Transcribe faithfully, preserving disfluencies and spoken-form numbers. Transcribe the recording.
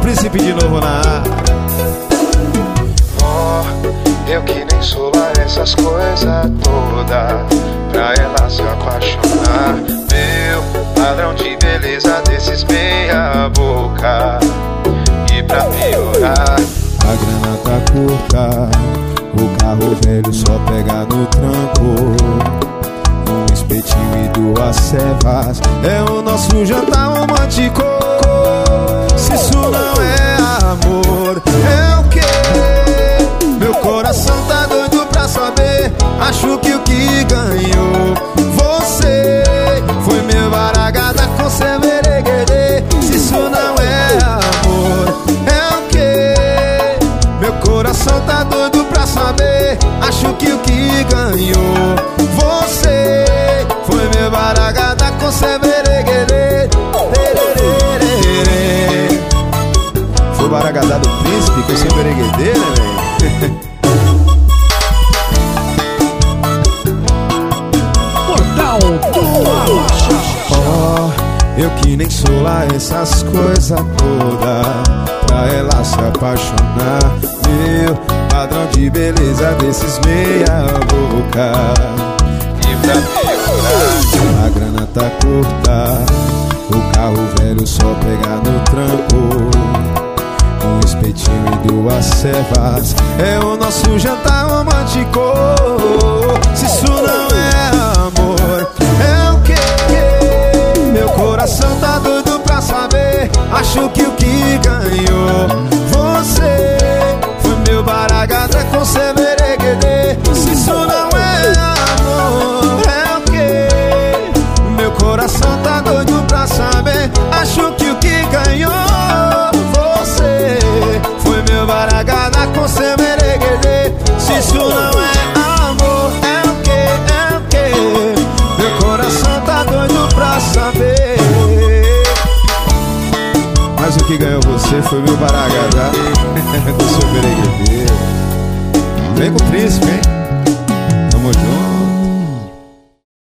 Príncipe de novo na área. Oh, eu que nem sou lá essas coisas todas pra ela se apaixonar. Meu padrão de beleza desses meia boca. E pra piorar, a grana tá curta, o carro velho só pega no tranco. Um espetinho e duas cevas é o nosso jantar romântico. Se isso não é amor, é o quê? Meu coração tá doido pra saber. Acho que o que ganhou você foi meu baragada com seu mereguedê. Se isso não é amor, é o quê? Meu coração tá doido pra saber. Acho que o que ganhou você foi meu baragada com seu mereguedê. Foi o baragadá do príncipe com seu mereguedê, né, velho? Portal do Arrocha. Oh, eu que nem sou lá essas coisas todas pra ela se apaixonar. Meu padrão de beleza desses meia boca. e pra piorar, A grana tá curta, o carro velho só pega no tranco. Um espetinho e duas cevas é o nosso jantar romântico. Se isso não é amor, é o quê? Meu coração tá doido pra saber. Acho que o que ganhou você foi meu baragada com seu mereguedê. Se isso não é amor, é o quê? Meu coração tá doido pra saber. Acho que o que ganhou você foi meu baragada com seu mereguedê. Se isso não é amor, é o quê? É o quê? Meu coração tá doido pra saber. Mas o que ganhou você foi meu baragada com seu mereguedê. Vem com o príncipe, hein?